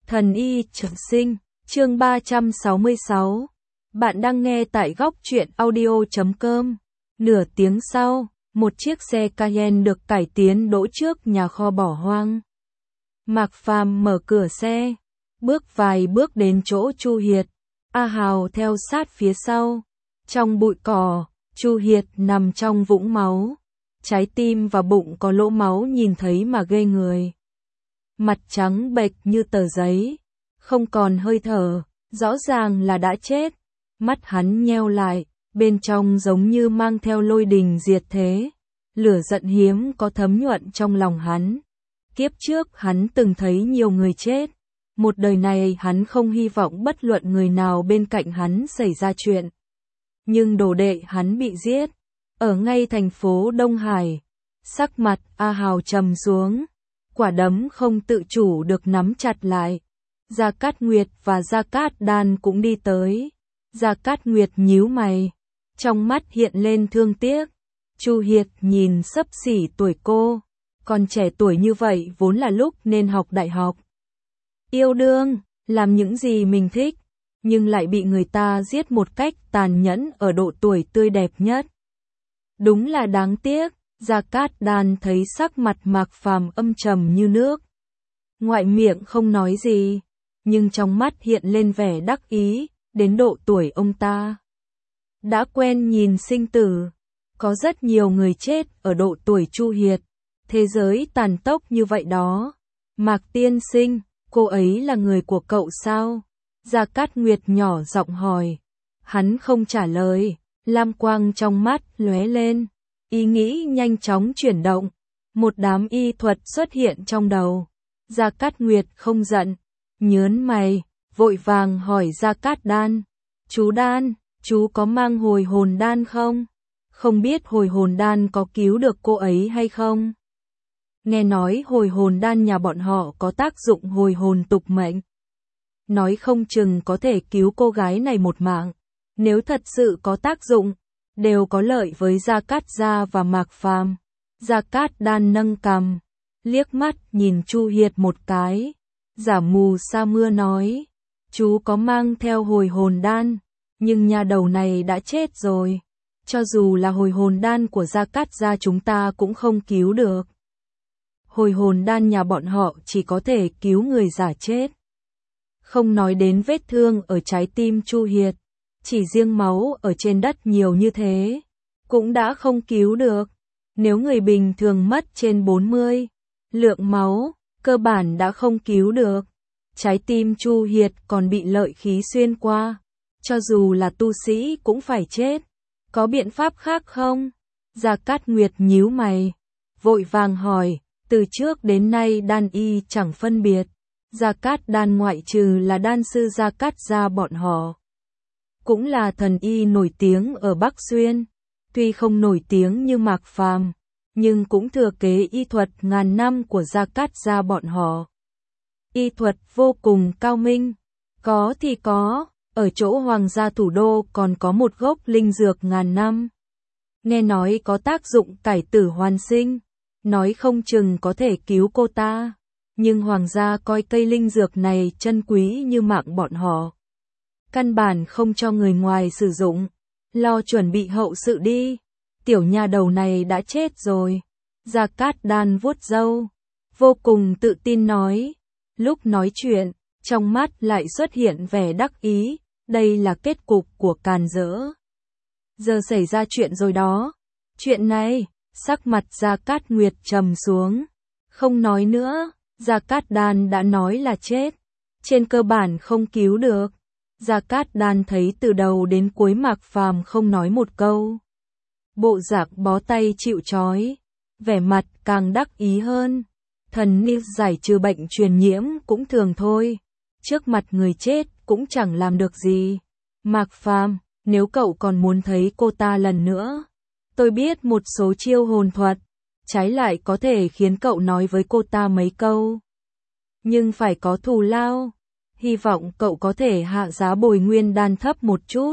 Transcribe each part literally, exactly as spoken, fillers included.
Thần y trường sinh, chương ba trăm sáu mươi sáu. Bạn đang nghe tại góc truyện audio chấm com. Nửa tiếng sau, một chiếc xe Cayenne được cải tiến đỗ trước nhà kho bỏ hoang. Mạc Phàm mở cửa xe, bước vài bước đến chỗ Chu Hiệt. A Hào theo sát phía sau. Trong bụi cỏ, Chu Hiệt nằm trong vũng máu. Trái tim và bụng có lỗ máu nhìn thấy mà ghê người. Mặt trắng bệch như tờ giấy, không còn hơi thở, rõ ràng là đã chết. Mắt hắn nheo lại, bên trong giống như mang theo lôi đình diệt thế. Lửa giận hiếm có thấm nhuận trong lòng hắn. Kiếp trước hắn từng thấy nhiều người chết. Một đời này hắn không hy vọng bất luận người nào bên cạnh hắn xảy ra chuyện. Nhưng đồ đệ hắn bị giết, ở ngay thành phố Đông Hải. Sắc mặt A Hào trầm xuống, quả đấm không tự chủ được nắm chặt lại. Gia Cát Nguyệt và Gia Cát Đan cũng đi tới. Gia Cát Nguyệt nhíu mày, trong mắt hiện lên thương tiếc. Chu Hiệt nhìn xấp xỉ tuổi cô, còn trẻ tuổi như vậy vốn là lúc nên học đại học. Yêu đương, làm những gì mình thích, nhưng lại bị người ta giết một cách tàn nhẫn ở độ tuổi tươi đẹp nhất. Đúng là đáng tiếc. Gia Cát Đan thấy sắc mặt Mạc Phàm âm trầm như nước. Ngoại miệng không nói gì, nhưng trong mắt hiện lên vẻ đắc ý, đến độ tuổi ông ta đã quen nhìn sinh tử. Có rất nhiều người chết ở độ tuổi Chu Hiệt. Thế giới tàn tốc như vậy đó. Mạc tiên sinh, cô ấy là người của cậu sao? Gia Cát Nguyệt nhỏ giọng hỏi. Hắn không trả lời, lam quang trong mắt lóe lên. Ý nghĩ nhanh chóng chuyển động, một đám y thuật xuất hiện trong đầu. Gia Cát Nguyệt không giận, nhớn mày, vội vàng hỏi Gia Cát Đan. Chú Đan, chú có mang hồi hồn đan không? Không biết hồi hồn đan có cứu được cô ấy hay không? Nghe nói hồi hồn đan nhà bọn họ có tác dụng hồi hồn tục mệnh. Nói không chừng có thể cứu cô gái này một mạng. Nếu thật sự có tác dụng, đều có lợi với Gia Cát Gia và Mạc Phàm. Gia Cát Đan nâng cằm, liếc mắt nhìn Chu Hiệt một cái, giả mù sa mưa nói, chú có mang theo hồi hồn đan, nhưng nhà đầu này đã chết rồi. Cho dù là hồi hồn đan của Gia Cát Gia chúng ta cũng không cứu được. Hồi hồn đan nhà bọn họ chỉ có thể cứu người giả chết. Không nói đến vết thương ở trái tim Chu Hiệt. Chỉ riêng máu ở trên đất nhiều như thế, cũng đã không cứu được. Nếu người bình thường mất trên bốn mươi lượng máu, cơ bản đã không cứu được. Trái tim Chu Hiệt còn bị lợi khí xuyên qua. Cho dù là tu sĩ cũng phải chết. Có biện pháp khác không? Gia Cát Nguyệt nhíu mày, vội vàng hỏi, từ trước đến nay đan y chẳng phân biệt. Gia Cát Đan ngoại trừ là đan sư Gia Cát Gia bọn họ. Cũng là thần y nổi tiếng ở Bắc Xuyên, tuy không nổi tiếng như Mạc Phàm, nhưng cũng thừa kế y thuật ngàn năm của Gia Cát Gia bọn họ. Y thuật vô cùng cao minh, có thì có, ở chỗ Hoàng gia thủ đô còn có một gốc linh dược ngàn năm. Nghe nói có tác dụng cải tử hoàn sinh, nói không chừng có thể cứu cô ta, nhưng Hoàng gia coi cây linh dược này chân quý như mạng bọn họ. Căn bản không cho người ngoài sử dụng, lo chuẩn bị hậu sự đi. Tiểu nhà đầu này đã chết rồi. Gia Cát Đan vuốt râu, vô cùng tự tin nói. Lúc nói chuyện, trong mắt lại xuất hiện vẻ đắc ý, đây là kết cục của càn rỡ. Giờ xảy ra chuyện rồi đó. Chuyện này, sắc mặt Gia Cát Nguyệt trầm xuống. Không nói nữa, Gia Cát Đan đã nói là chết. Trên cơ bản không cứu được. Gia Cát Đan thấy từ đầu đến cuối Mạc Phàm không nói một câu. Bộ dạng bó tay chịu trói, vẻ mặt càng đắc ý hơn. Thần y giải trừ bệnh truyền nhiễm cũng thường thôi. Trước mặt người chết cũng chẳng làm được gì. Mạc Phàm, nếu cậu còn muốn thấy cô ta lần nữa, tôi biết một số chiêu hồn thuật, trái lại có thể khiến cậu nói với cô ta mấy câu. Nhưng phải có thù lao. Hy vọng cậu có thể hạ giá bồi nguyên đan thấp một chút.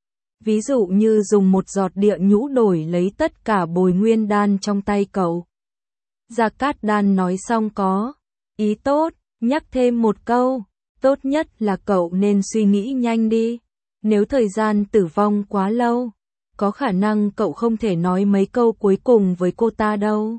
Ví dụ như dùng một giọt địa nhũ đổi lấy tất cả bồi nguyên đan trong tay cậu. Gia Cát Đan nói xong có ý tốt, nhắc thêm một câu, Tốt nhất là cậu nên suy nghĩ nhanh đi. Nếu thời gian tử vong quá lâu, có khả năng cậu không thể nói mấy câu cuối cùng với cô ta đâu.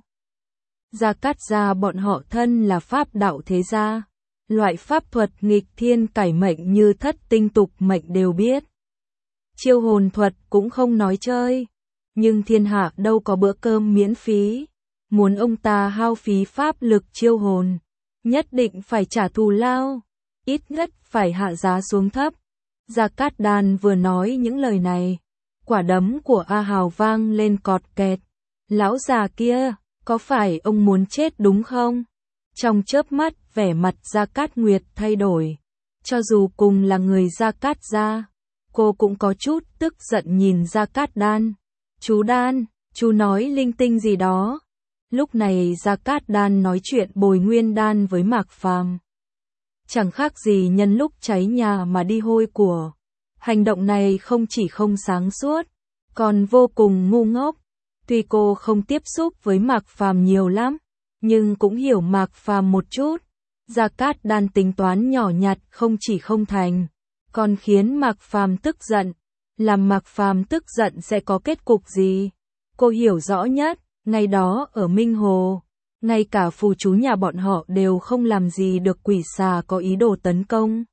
Gia Cát gia bọn họ thân là pháp đạo thế gia. Loại pháp thuật nghịch thiên cải mệnh như thất tinh tục mệnh đều biết. Chiêu hồn thuật cũng không nói chơi. Nhưng thiên hạ đâu có bữa cơm miễn phí. Muốn ông ta hao phí pháp lực chiêu hồn, nhất định phải trả thù lao. Ít nhất phải hạ giá xuống thấp. Gia Cát Đan vừa nói những lời này, quả đấm của A Hào vang lên cọt kẹt. Lão già kia, có phải ông muốn chết đúng không? Trong chớp mắt, vẻ mặt Gia Cát Nguyệt thay đổi. Cho dù cùng là người Gia Cát gia, cô cũng có chút tức giận nhìn Gia Cát Đan. Chú Đan, chú nói linh tinh gì đó. Lúc này Gia Cát Đan nói chuyện bồi nguyên đan với Mạc Phàm. Chẳng khác gì nhân lúc cháy nhà mà đi hôi của. Hành động này không chỉ không sáng suốt, còn vô cùng ngu ngốc. Tuy cô không tiếp xúc với Mạc Phàm nhiều lắm, nhưng cũng hiểu Mạc Phàm một chút. Gia Cát Đan tính toán nhỏ nhặt không chỉ không thành, còn khiến Mạc Phàm tức giận. Làm Mạc Phàm tức giận sẽ có kết cục gì? Cô hiểu rõ nhất, ngày đó ở Minh Hồ, ngay cả phù chú nhà bọn họ đều không làm gì được quỷ xà có ý đồ tấn công.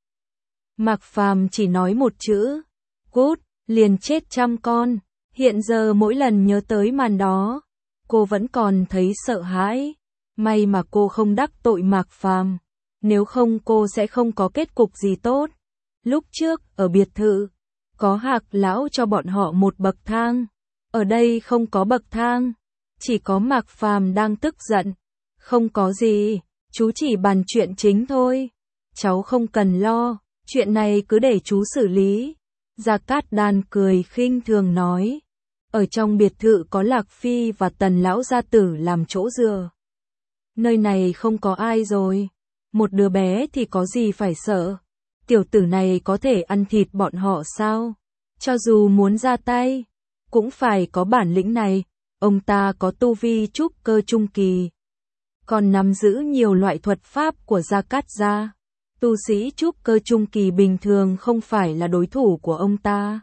Mạc Phàm chỉ nói một chữ, cút, liền chết trăm con. Hiện giờ mỗi lần nhớ tới màn đó, cô vẫn còn thấy sợ hãi. May mà cô không đắc tội Mạc Phàm, nếu không cô sẽ không có kết cục gì tốt. Lúc trước, ở biệt thự, có Hạc lão cho bọn họ một bậc thang. Ở đây không có bậc thang, chỉ có Mạc Phàm đang tức giận. Không có gì, chú chỉ bàn chuyện chính thôi. Cháu không cần lo, chuyện này cứ để chú xử lý. Gia Cát Đan cười khinh thường nói. Ở trong biệt thự có Lạc Phi và Tần lão gia tử làm chỗ dựa. Nơi này không có ai rồi. Một đứa bé thì có gì phải sợ. Tiểu tử này có thể ăn thịt bọn họ sao? Cho dù muốn ra tay, cũng phải có bản lĩnh này. Ông ta có tu vi trúc cơ trung kỳ, còn nắm giữ nhiều loại thuật pháp của Gia Cát gia. Tu sĩ trúc cơ trung kỳ bình thường không phải là đối thủ của ông ta.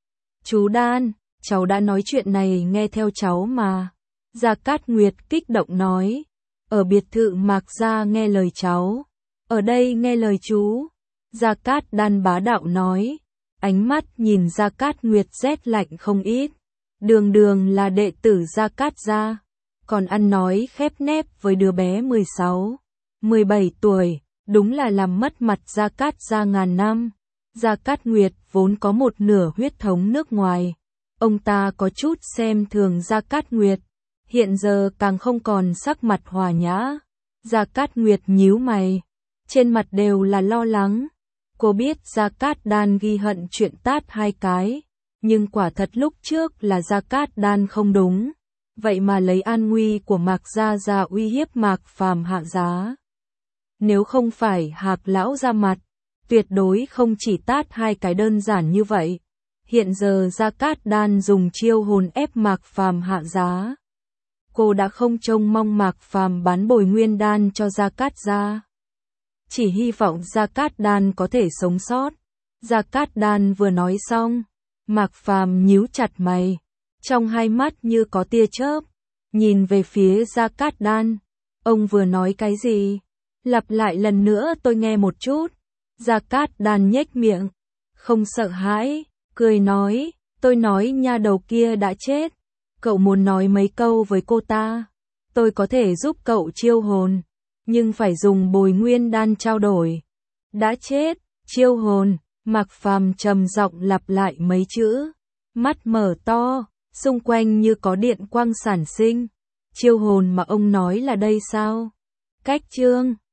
Chú Đan, cháu đã nói chuyện này nghe theo cháu mà. Gia Cát Nguyệt kích động nói. Ở biệt thự Mạc gia nghe lời cháu, ở đây nghe lời chú. Gia Cát Đan bá đạo nói. Ánh mắt nhìn Gia Cát Nguyệt rét lạnh không ít. Đường đường là đệ tử Gia Cát gia, còn ăn nói khép nép với đứa bé mười sáu, mười bảy tuổi, đúng là làm mất mặt Gia Cát gia ngàn năm. Gia Cát Nguyệt vốn có một nửa huyết thống nước ngoài, ông ta có chút xem thường Gia Cát Nguyệt, hiện giờ càng không còn sắc mặt hòa nhã. Gia Cát Nguyệt nhíu mày, trên mặt đều là lo lắng. Cô biết Gia Cát Đan ghi hận chuyện tát hai cái, nhưng quả thật lúc trước là Gia Cát Đan không đúng. Vậy mà lấy an nguy của Mạc gia ra uy hiếp Mạc Phàm hạ giá. Nếu không phải Hạc lão ra mặt, tuyệt đối không chỉ tát hai cái đơn giản như vậy. Hiện giờ Gia Cát Đan dùng chiêu hồn ép Mạc Phàm hạ giá. Cô đã không trông mong Mạc Phàm bán bồi nguyên đan cho Gia Cát gia, chỉ hy vọng Gia Cát Đan có thể sống sót. Gia Cát Đan vừa nói xong, Mạc Phàm nhíu chặt mày, trong hai mắt như có tia chớp, nhìn về phía Gia Cát Đan. Ông vừa nói cái gì? Lặp lại lần nữa tôi nghe một chút. Gia Cát Đan nhếch miệng, không sợ hãi, cười nói, tôi nói nha đầu kia đã chết. Cậu muốn nói mấy câu với cô ta, tôi có thể giúp cậu chiêu hồn, nhưng phải dùng bồi nguyên đan trao đổi. Đã chết, chiêu hồn, Mạc Phàm trầm giọng lặp lại mấy chữ, mắt mở to, xung quanh như có điện quang sản sinh. Chiêu hồn mà ông nói là đây sao? Cách chương